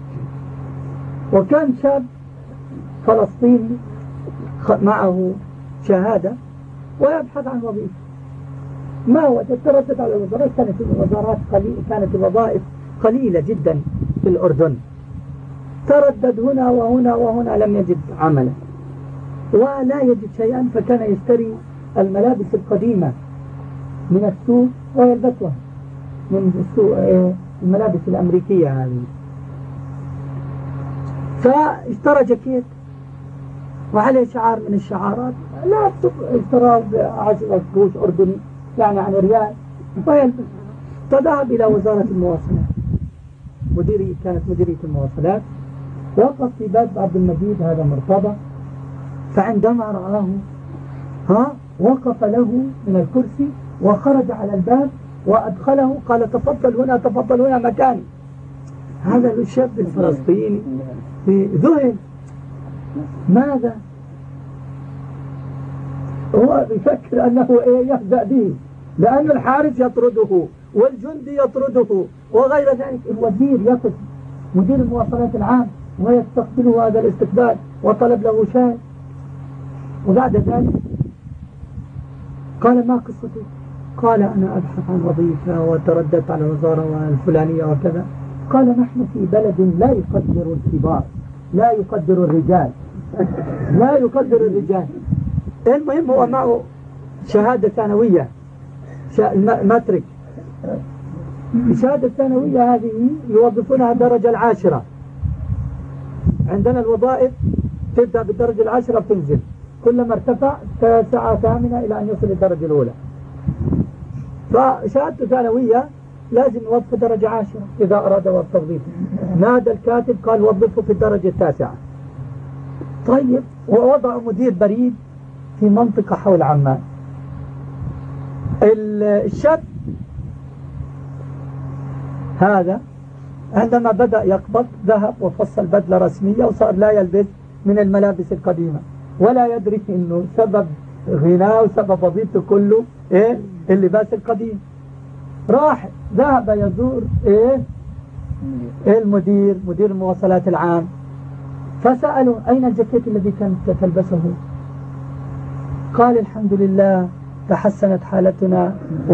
وكان شاب فلسطيني معه شهادة ويبحث عن وظيفة. ما وجد، تردد على الوزارات، كانت الوظائف قليلة جدا في الأردن، تردد هنا وهنا وهنا، لم يجد عملا ولا يجد شيئا، فكان يشتري الملابس القديمة من السوق ويلبسها من السوق، الملابس الأمريكية هذه. فاشترى جاكيت وعليه شعار من الشعارات، لا اشتراه ب10 قروش أردني، يعني عن ريال، ويلبس. فذهب إلى وزارة المواصلات، كانت مديرية المواصلات، وقف في باب عبد المجيد هذا مرتضى، فعندما رآه وقف له من الكرسي وخرج على الباب وأدخله، قال تفضل هنا، تفضل هنا مكاني. هذا الشاب الفلسطيني ذهل. ماذا؟ هو يفكر أنه يهزأ به، لأن الحارس يطرده والجندي يطرده وغير ذلك. الوزير يقف مدير المواصلات العام ويستقبله هذا الاستقبال وطلب له شاي. وبعد ذلك قال ما قصتك؟ قال أنا أبحث عن وظيفة وترددت على الوزارة الفلانية وكذا. قال نحن في بلد لا يقدر الكبار، لا يقدر الرجال، لا يقدر الرجال. المهم هو معه شهادة ثانوية، ماتريك. الشهادة الثانوية هذه يوظفونها الدرجة 10. عندنا الوظائف تبدأ بالدرجة 10 وتنزل، كلما ارتفع 9 8 إلى أن يصل للدرجة الأولى. فشهادته ثانوية لازم يوظف درجة 10 إذا أراد التوظيف. نادى الكاتب قال وظفه في الدرجة 9. طيب، ووضع مدير بريد في منطقة حول عمان. الشاب هذا عندما بدأ يقبض ذهب وفصل بدلة رسمية وصار لا يلبس من الملابس القديمة، ولا يدري انه سبب غناه وسبب وظيفته كله ايه اللباس القديم. راح ذهب يزور ايه المدير، مدير المواصلات العام، فسأله أين الجاكيت الذي كنت تلبسه؟ قال الحمد لله تحسنت حالتنا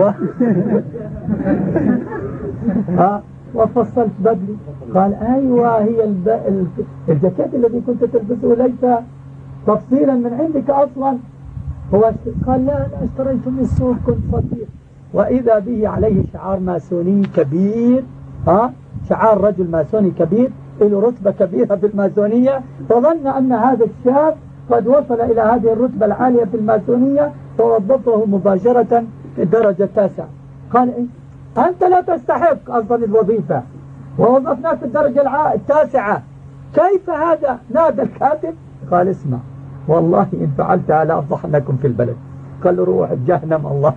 وفصلت بدلي. قال أيوة، هي الجاكيت الذي كنت تلبسه ليس تفصيلا من عندك أصلا. قال لا، أنا اشتريته من السوق، كنت فقير. وإذا به عليه شعار ماسوني كبير، شعار رجل ماسوني كبير له رتبة كبيرة في الماسونية، فظن أن هذا الشاب قد وصل إلى هذه الرتبة العالية في الماسونية، فوظفه مباشرة في الدرجة 9. قال إيه؟ أنت لا تستحق أصلا الوظيفة ووظفناك في الدرجة 9، كيف هذا؟ نادى الكاتب قال اسمع، والله إن فعلتها لأفضحنكم في البلد. قال روح جهنم الله.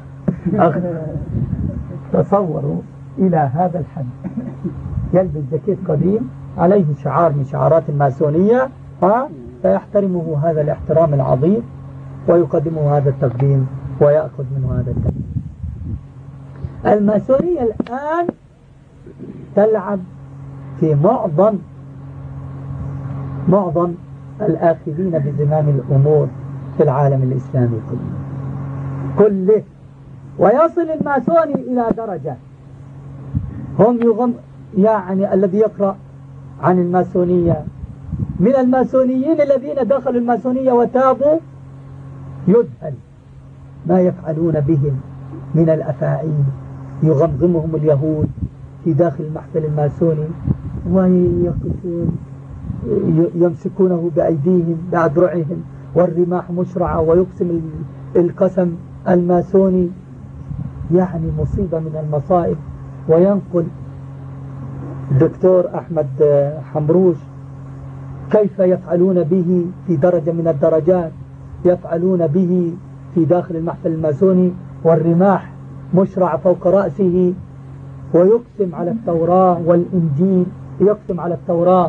تصوروا إلى هذا الحد، يلبس جاكيت قديم عليه شعار من شعارات الماسونية، فيحترمه هذا الاحترام العظيم ويقدمه هذا التقديم ويأخذ منه هذا التقديم. الماسونية الآن تلعب في معظم الآخذين بزمام الأمور في العالم الإسلامي كله. ويصل الماسوني إلى درجة هم يعني الذي يقرأ عن الماسونية من الماسونيين الذين دخلوا الماسونية وتابوا يذهل ما يفعلون بهم من الأفاعيل. يغمغمهم اليهود في داخل المحفل الماسوني ويقفون يمسكونه بأيديهم بأذرعهم والرماح مشرعة، ويقسم القسم الماسوني، يعني مصيبة من المصائب. وينقل الدكتور أحمد حمروش كيف يفعلون به في درجة من الدرجات، يفعلون به في داخل المحفل الماسوني والرماح مشرع فوق رأسه، ويقسم على التوراة والإنجيل، يقسم على التوراة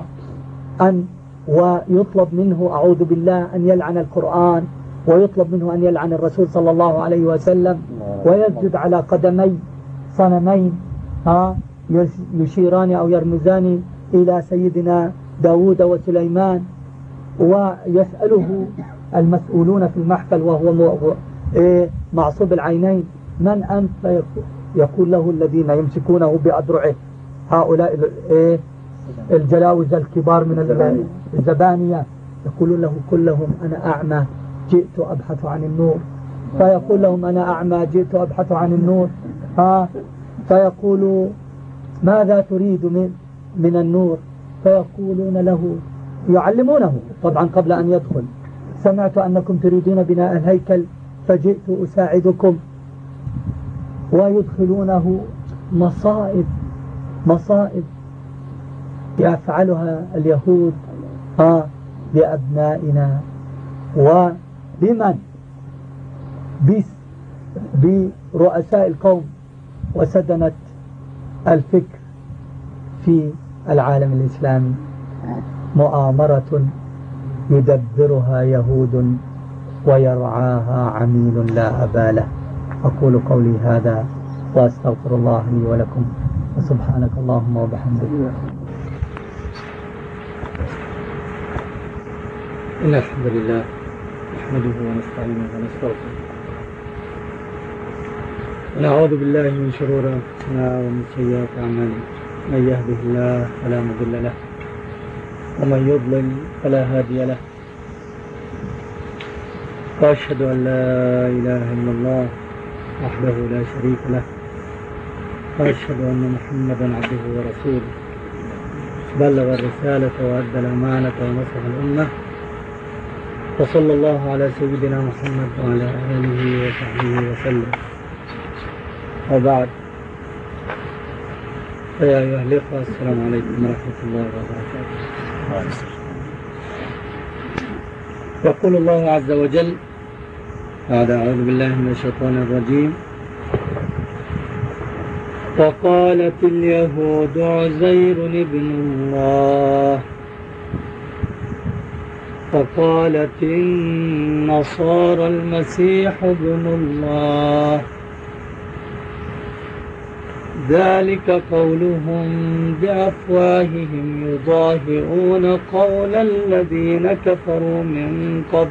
ويطلب منه أعوذ بالله أن يلعن القرآن، ويطلب منه أن يلعن الرسول صلى الله عليه وسلم، ويسجد على قدمي صنمين يشيران أو يرمزان إلى سيدنا داود وسليمان. ويسأله المسؤولون في المحفل وهو معصوب العينين من أنت؟ يقول له الذين يمسكونه بأذرعه هؤلاء الجلاوز الكبار من الزبانية، يقول له كلهم أنا أعمى جئت أبحث عن النور. فيقول لهم أنا أعمى جئت أبحث عن النور. فيقول ماذا تريد من النور؟ فيقولون له يعلمونه طبعا قبل أن يدخل سمعت أنكم تريدون بناء الهيكل فجئت أساعدكم. ويدخلونه مصائب يفعلها اليهود بأبنائنا وبمن برؤساء القوم وسدنة الفكر في العالم الإسلامي. مؤامرة يدبرها يهود ويرعاها عميل لا أبا له. أقول قولي هذا وأستغفر الله لي ولكم، وسبحانك اللهم وبحمدك. إن الحمد لله نحمده ونستعينه ونستغفره ونعوذ بالله من شرور أنفسنا ومن سيئات أعمالنا. من يهده الله فلا مضل له ومن يضلل فلا هادي له. وأشهد أن لا إله إلا الله وحده لا شريك له، وأشهد أن محمدا عبده ورسوله بلغ الرسالة وأدى الأمانة ونصح الأمة، وصلى الله على سيدنا محمد وعلى آله وصحبه وسلم. وبعد، فيا أيها الإخوة السلام عليكم ورحمة الله وبركاته. يقول الله عز وجل بعد أعوذ بالله من الشيطان الرجيم. وقالت اليهود عزير ابن الله وقالت النصارى المسيح ابن الله ذلك قولهم بأفواههم يضاهئون قول الذين كفروا من قبل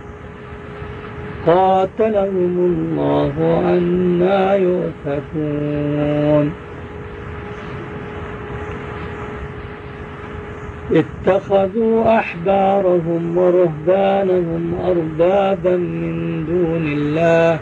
قاتلهم الله أنى يؤفكون اتخذوا أحبارهم ورهبانهم أربابا من دون الله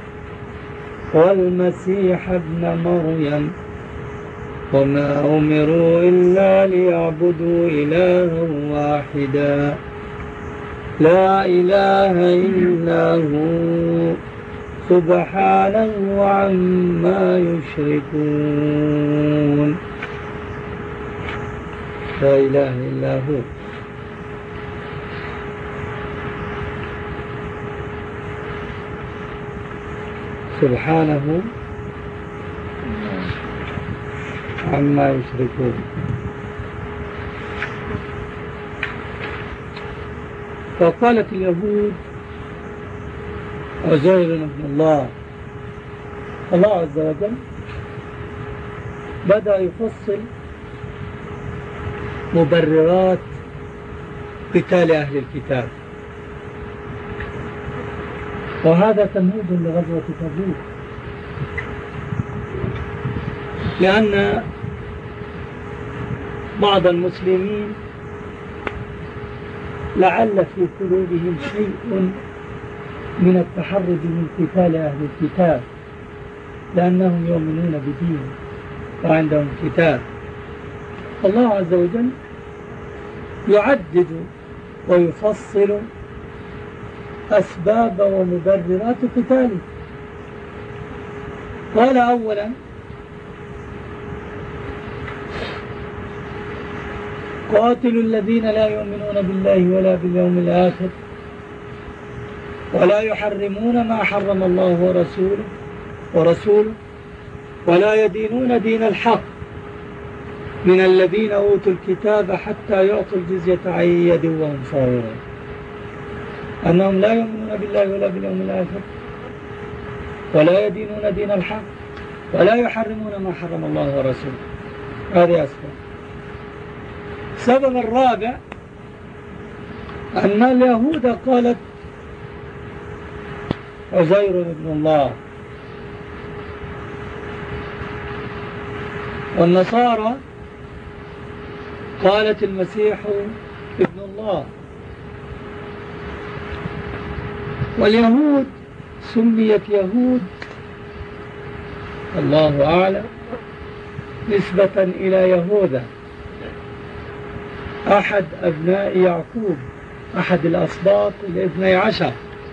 والمسيح ابن مريم وما أمروا إلا ليعبدوا إلها واحدا لا إله إلا هو سبحانه عما يشركون. لا إله إلا هو. سبحانه عما يشركون. فقالت اليهود عزير ابن الله. الله عز وجل بدأ يفصل مبررات قتال أهل الكتاب، وهذا تمهيد لغزوة تبوك، لأن بعض المسلمين لعل في قلوبهم شيء من التحرج من قتال أهل الكتاب، لأنهم يؤمنون بدين وعندهم كتاب. الله عز وجل يعدد ويفصل أسباب ومبررات قتاله. قال أولا: قاتلوا الذين لا يؤمنون بالله ولا باليوم الآخر ولا يحرمون ما حرم الله ورسوله ولا يدينون دين الحق من الذين أوتوا الكتاب حتى يعطوا الجزية عن يد وهم صاغرون. أنهم لا يؤمنون بالله ولا باليوم الآخر ولا يدينون دين الحق ولا يحرمون ما حرم الله ورسوله. هذه أسباب. السبب الرابع أن اليهود قالت عزير ابن الله، والنصارى قالت المسيح ابن الله، واليهود سميت يهود الله أعلم نسبة إلى يهوذا أحد أبناء يعقوب، أحد الأسباط 12،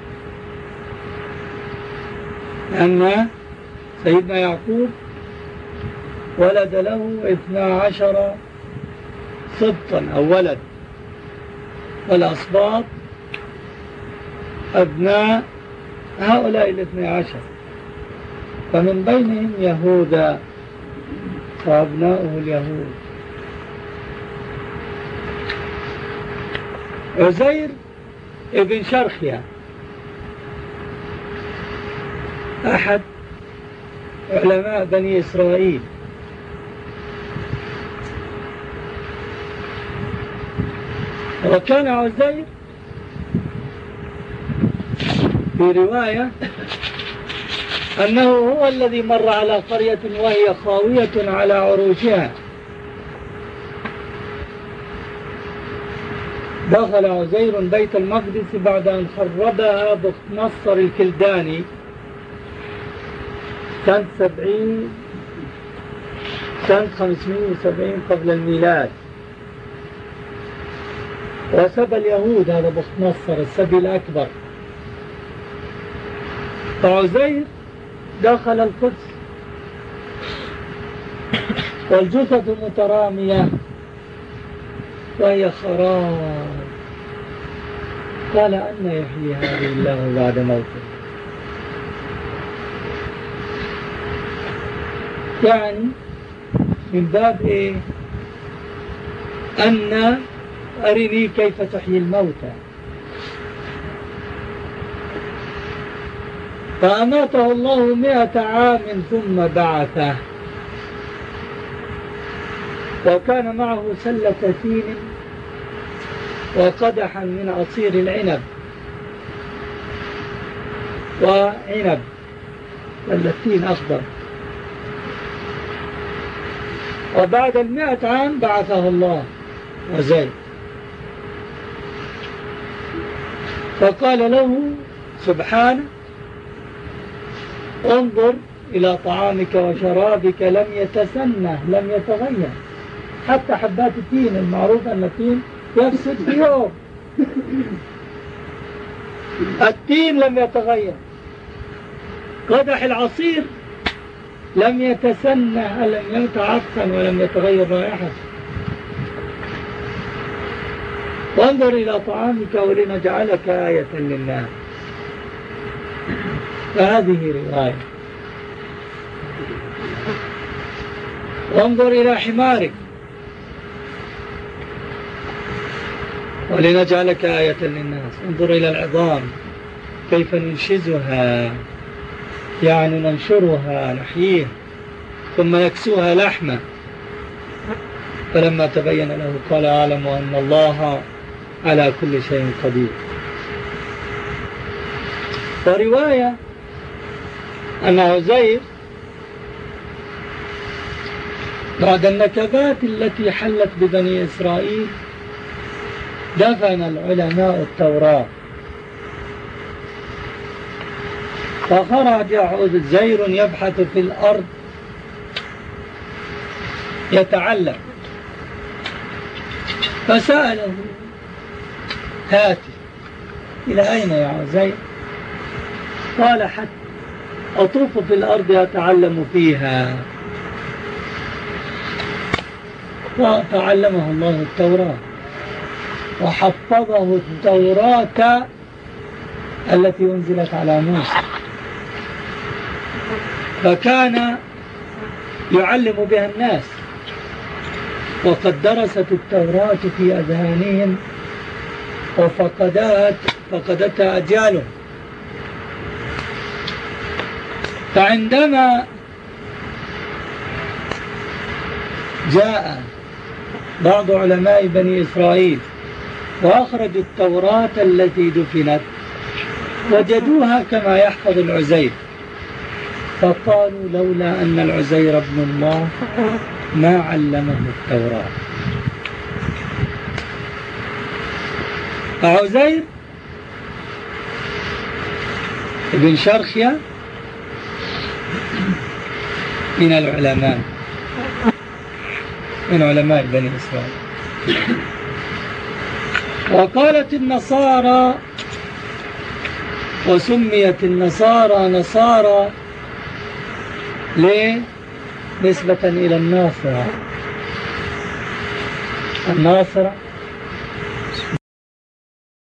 لأن سيدنا يعقوب ولد له 12 سبطا أو ولد، والأسباط أبناء هؤلاء 12، فمن بينهم يهوذا وأبناؤه اليهود. عزير ابن شرخيا أحد علماء بني إسرائيل، وكان عزير في رواية أنه هو الذي مر على قرية وهي خاوية على عروشها، دخل عزير بيت المقدس بعد أن خربها بختنصر الكلداني سنة 570 قبل الميلاد، وسبى اليهود هذا بختنصر السبي الأكبر. فعزير دخل القدس والجثث مترامية وهي خراب، قال أن يحيي هذه الله بعد موته؟ يعني من باب إيه؟ أن أرني كيف تحيي الموتى. فأماته الله 100 عام ثم بعثه، وكان معه سلة تين وقدحا من عصير العنب وعنب، التين أخضر. وبعد 100 عام بعثه الله وزيد، فقال له سبحانه انظر إلى طعامك وشرابك لم يتسنه، لم يتغير. حتى حبات التين المعروف أن التين يفسد في يوم، التين لم يتغير. قدح العصير لم يتسنه، لم يتعفن ولم يتغير رائحته. وانظر إلى طعامك ولنجعلك آية للناس. فهذه رواية. وانظر إلى حمارك ولنجعلك آية للناس. انظر إلى العظام كيف ننشزها، يعني ننشرها نحييها ثم نكسوها لحما. فلما تبين له قال أعلم أن الله على كل شيء قدير. ورواية أن عزير بعد النكبات التي حلت ببني إسرائيل دفن العلماء التوراة، فخرج عزير يبحث في الأرض يتعلم، فسأله هاتف إلى أين يا عزير؟ قال حتى أطوف في الأرض أتعلم فيها. فعلمه الله التوراة وحفظه التوراة التي أنزلت على موسى، فكان يعلم بها الناس، وقد درست التوراة في أذهانهم وفقدتها أجيالهم. فعندما جاء بعض علماء بني إسرائيل وأخرجوا التوراة التي دفنت وجدوها كما يحفظ العزير، فقالوا لولا أن العزير ابن الله ما علمه التوراة. عزير ابن شرخيا من العلماء، من علماء بني إسرائيل. وقالت النصارى، وسميت النصارى نصارى ليه؟ نسبة إلى الناصرة. الناصرة